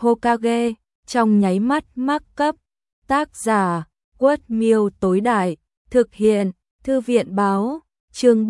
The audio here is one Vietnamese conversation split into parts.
Hokage, trong nháy mắt mắc cấp. Tác giả, Quất Miêu tối đại, thực hiện, Thư viện báo, chương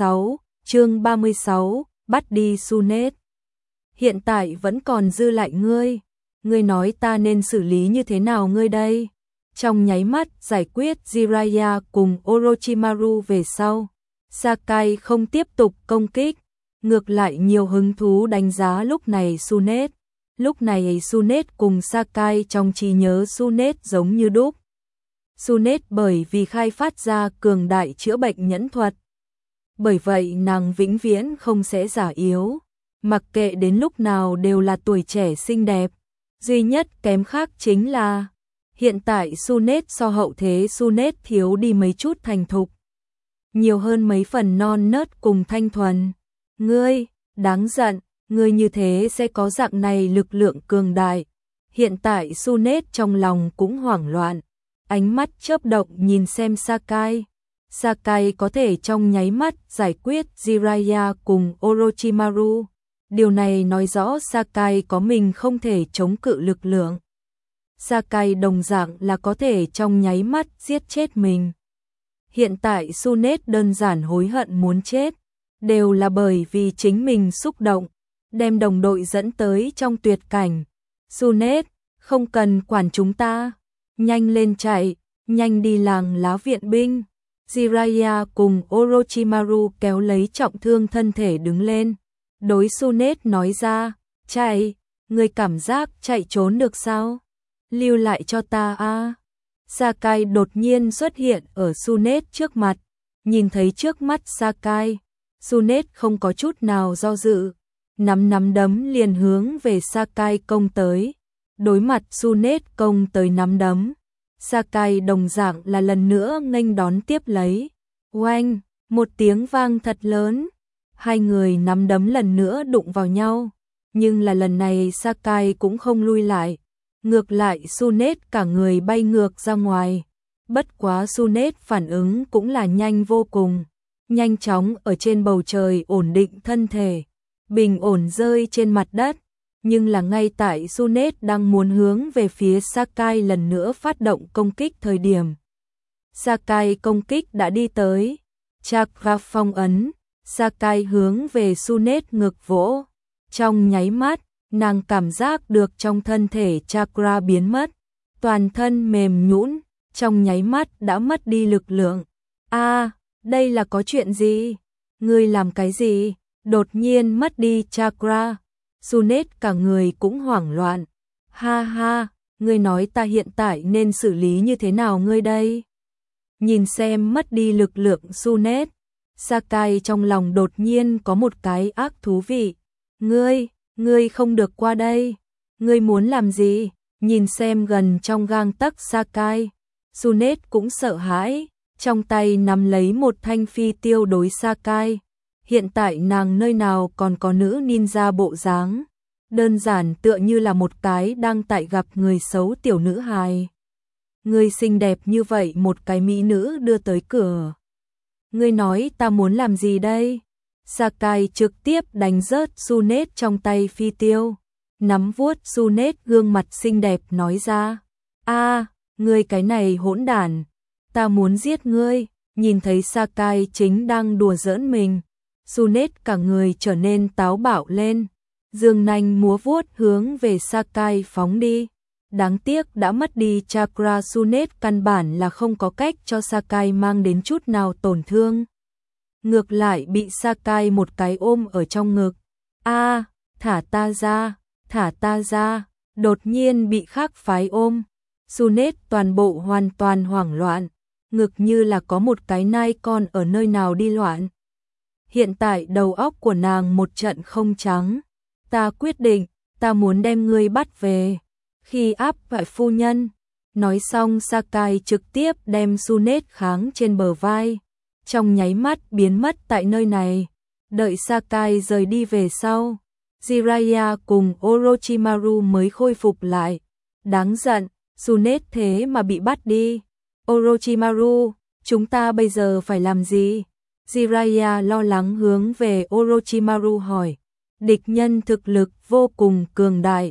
36, bắt đi Tsunade. Hiện tại vẫn còn dư lại ngươi nói ta nên xử lý như thế nào ngươi đây? Trong nháy mắt giải quyết Jiraiya cùng Orochimaru về sau, Sakai không tiếp tục công kích, ngược lại nhiều hứng thú đánh giá lúc này Tsunade. Lúc này Tsunade cùng Sakai trong trí nhớ Tsunade giống như đúc. Tsunade bởi vì khai phát ra cường đại chữa bệnh nhẫn thuật. Bởi vậy nàng vĩnh viễn không sẽ giả yếu, mặc kệ đến lúc nào đều là tuổi trẻ xinh đẹp. Duy nhất kém khác chính là hiện tại Tsunade so hậu thế Tsunade thiếu đi mấy chút thành thục, nhiều hơn mấy phần non nớt cùng thanh thuần. Ngươi, đáng giận, ngươi như thế sẽ có dạng này lực lượng cường đại. Hiện tại Tsunade trong lòng cũng hoảng loạn, ánh mắt chớp động nhìn xem Sakai. Sakai có thể trong nháy mắt giải quyết Jiraiya cùng Orochimaru. Điều này nói rõ Sakai có mình không thể chống cự lực lượng. Sakai đồng dạng là có thể trong nháy mắt giết chết mình. Hiện tại Tsunade đơn giản hối hận muốn chết, đều là bởi vì chính mình xúc động, đem đồng đội dẫn tới trong tuyệt cảnh. Tsunade, không cần quản chúng ta, nhanh lên chạy, nhanh đi làng lá viện binh. Jiraiya cùng Orochimaru kéo lấy trọng thương thân thể đứng lên. Đối Tsunade nói ra, chạy, người cảm giác chạy trốn được sao? Lưu lại cho ta a. Sakai đột nhiên xuất hiện ở Tsunade trước mặt, nhìn thấy trước mắt Sakai, Tsunade không có chút nào do dự, nắm đấm liền hướng về Sakai công tới. Đối mặt Tsunade công tới nắm đấm, Sakai đồng dạng là lần nữa nghênh đón tiếp lấy. Oanh, một tiếng vang thật lớn. Hai người nắm đấm lần nữa đụng vào nhau, nhưng là lần này Sakai cũng không lui lại, ngược lại Tsunade cả người bay ngược ra ngoài. Bất quá Tsunade phản ứng cũng là nhanh vô cùng, nhanh chóng ở trên bầu trời ổn định thân thể, bình ổn rơi trên mặt đất. Nhưng là ngay tại Tsunade đang muốn hướng về phía Sakai lần nữa phát động công kích thời điểm, Sakai công kích đã đi tới. Chakra phong ấn. Sakai hướng về Tsunade ngực vỗ. Trong nháy mắt, nàng cảm giác được trong thân thể chakra biến mất, toàn thân mềm nhũn, trong nháy mắt đã mất đi lực lượng. A, đây là có chuyện gì? Ngươi làm cái gì? Đột nhiên mất đi chakra. Tsunade cả người cũng hoảng loạn. Ha ha, ngươi nói ta hiện tại nên xử lý như thế nào ngươi đây? Nhìn xem mất đi lực lượng Tsunade, Sakai trong lòng đột nhiên có một cái ác thú vị. Ngươi không được qua đây. Ngươi muốn làm gì? Nhìn xem gần trong gang tấc Sakai, Tsunade cũng sợ hãi, trong tay nắm lấy một thanh phi tiêu đối Sakai. Hiện tại nàng nơi nào còn có nữ ninja bộ dáng, đơn giản tựa như là một cái đang tại gặp người xấu tiểu nữ hài. Ngươi xinh đẹp như vậy một cái mỹ nữ đưa tới cửa. Ngươi nói ta muốn làm gì đây? Sakai trực tiếp đánh rớt Tsunade trong tay phi tiêu, nắm vuốt Tsunade gương mặt xinh đẹp nói ra. A, ngươi cái này hỗn đản, ta muốn giết ngươi. Nhìn thấy Sakai chính đang đùa giỡn mình, Tsunade cả người trở nên táo bạo lên, dương nanh múa vuốt hướng về Sakai phóng đi. Đáng tiếc đã mất đi chakra, Tsunade căn bản là không có cách cho Sakai mang đến chút nào tổn thương. Ngược lại bị Sakai một cái ôm ở trong ngực. A, thả ta ra, đột nhiên bị khác phái ôm. Tsunade toàn bộ hoàn toàn hoảng loạn, ngực như là có một cái nai con ở nơi nào đi loạn. Hiện tại đầu óc của nàng một trận không trắng. Ta quyết định, ta muốn đem ngươi bắt về. Khi áp vại phu nhân. Nói xong Sakai trực tiếp đem Tsunade kháng trên bờ vai, trong nháy mắt biến mất tại nơi này. Đợi Sakai rời đi về sau, Jiraiya cùng Orochimaru mới khôi phục lại. Đáng giận, Tsunade thế mà bị bắt đi. Orochimaru, chúng ta bây giờ phải làm gì? Jiraiya lo lắng hướng về Orochimaru hỏi. Địch nhân thực lực vô cùng cường đại,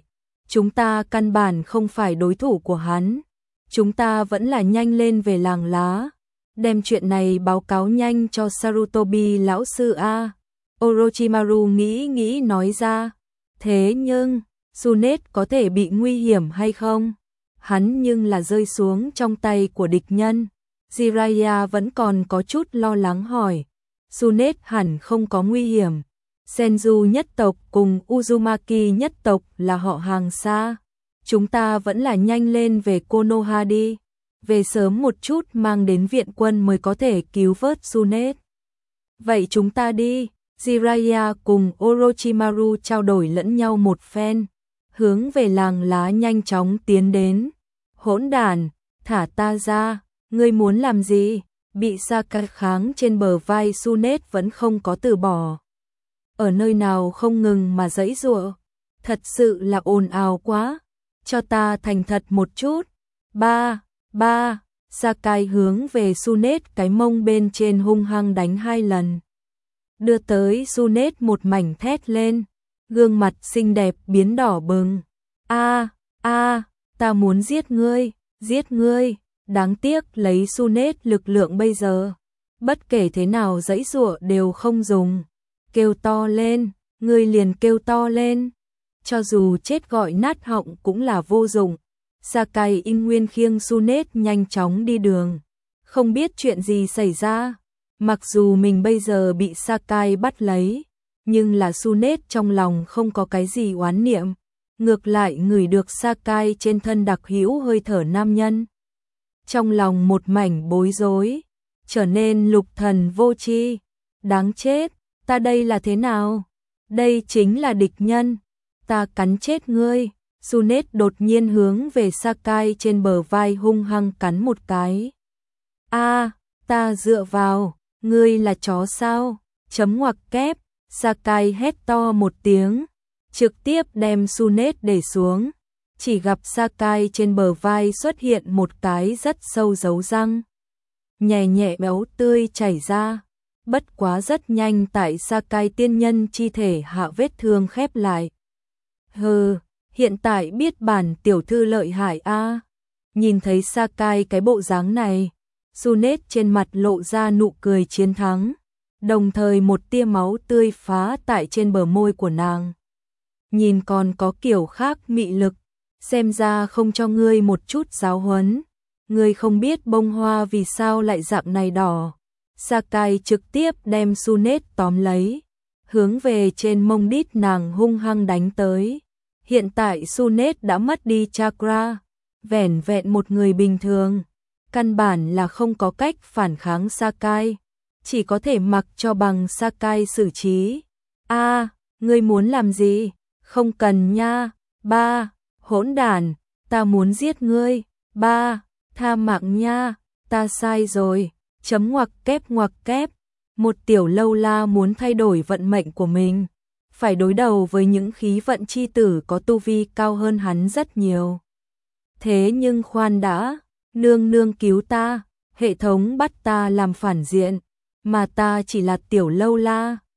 chúng ta căn bản không phải đối thủ của hắn. Chúng ta vẫn là nhanh lên về làng lá. Đem chuyện này báo cáo nhanh cho Sarutobi lão sư a. Orochimaru nghĩ nói ra. Thế nhưng, Tsunade có thể bị nguy hiểm hay không? Hắn nhưng là rơi xuống trong tay của địch nhân. Jiraiya vẫn còn có chút lo lắng hỏi. Tsunade hẳn không có nguy hiểm. Senju nhất tộc cùng Uzumaki nhất tộc là họ hàng xa. Chúng ta vẫn là nhanh lên về Konoha đi. Về sớm một chút mang đến viện quân mới có thể cứu vớt Tsunade. Vậy chúng ta đi. Jiraiya cùng Orochimaru trao đổi lẫn nhau một phen. Hướng về làng lá nhanh chóng tiến đến. Hỗn đản, thả ta ra. Ngươi muốn làm gì? Bị Sakai kháng trên bờ vai Tsunade vẫn không có từ bỏ. Ở nơi nào không ngừng mà giãy giụa. Thật sự là ồn ào quá. Cho ta thành thật một chút. Ba, Sakai hướng về Tsunade cái mông bên trên hung hăng đánh 2 lần. Đưa tới Tsunade một mảnh thét lên. Gương mặt xinh đẹp biến đỏ bừng. Ta muốn giết ngươi. Đáng tiếc lấy Tsunade lực lượng bây giờ. Bất kể thế nào giãy giụa đều không dùng. Kêu to lên, ngươi liền kêu to lên. Cho dù chết gọi nát họng cũng là vô dụng. Sakai in nguyên khiêng Tsunade nhanh chóng đi đường. Không biết chuyện gì xảy ra. Mặc dù mình bây giờ bị Sakai bắt lấy, nhưng là Tsunade trong lòng không có cái gì oán niệm. Ngược lại ngửi được Sakai trên thân đặc hữu hơi thở nam nhân. Trong lòng một mảnh bối rối, trở nên lục thần vô tri. Đáng chết, ta đây là thế nào? Đây chính là địch nhân. Ta cắn chết ngươi. Tsunade đột nhiên hướng về Sakai trên bờ vai hung hăng cắn một cái. Ta dựa vào, ngươi là chó sao? Chấm ngoặc kép, Sakai hét to một tiếng, trực tiếp đem Tsunade để xuống. Chỉ gặp Sakai trên bờ vai xuất hiện một cái rất sâu dấu răng. Nhẹ nhẹ béo tươi chảy ra. Bất quá rất nhanh tại Sakai tiên nhân chi thể hạ vết thương khép lại. Hừ, hiện tại biết bản tiểu thư lợi hại a. Nhìn thấy Sakai cái bộ dáng này, Tsunade trên mặt lộ ra nụ cười chiến thắng, đồng thời một tia máu tươi phá tại trên bờ môi của nàng. Nhìn còn có kiểu khác mị lực, xem ra không cho ngươi một chút giáo huấn. Ngươi không biết bông hoa vì sao lại dạng này đỏ. Sakai trực tiếp đem Tsunade tóm lấy, hướng về trên mông đít nàng hung hăng đánh tới. Hiện tại Tsunade đã mất đi chakra, vẻn vẹn một người bình thường, căn bản là không có cách phản kháng Sakai, chỉ có thể mặc cho bằng Sakai xử trí. Ngươi muốn làm gì? Không cần nha. Hỗn đản, ta muốn giết ngươi. Tha mạng nha, ta sai rồi. Chấm ngoặc kép. Một tiểu lâu la muốn thay đổi vận mệnh của mình, phải đối đầu với những khí vận chi tử có tu vi cao hơn hắn rất nhiều. Thế nhưng khoan đã, nương cứu ta, hệ thống bắt ta làm phản diện, mà ta chỉ là tiểu lâu la.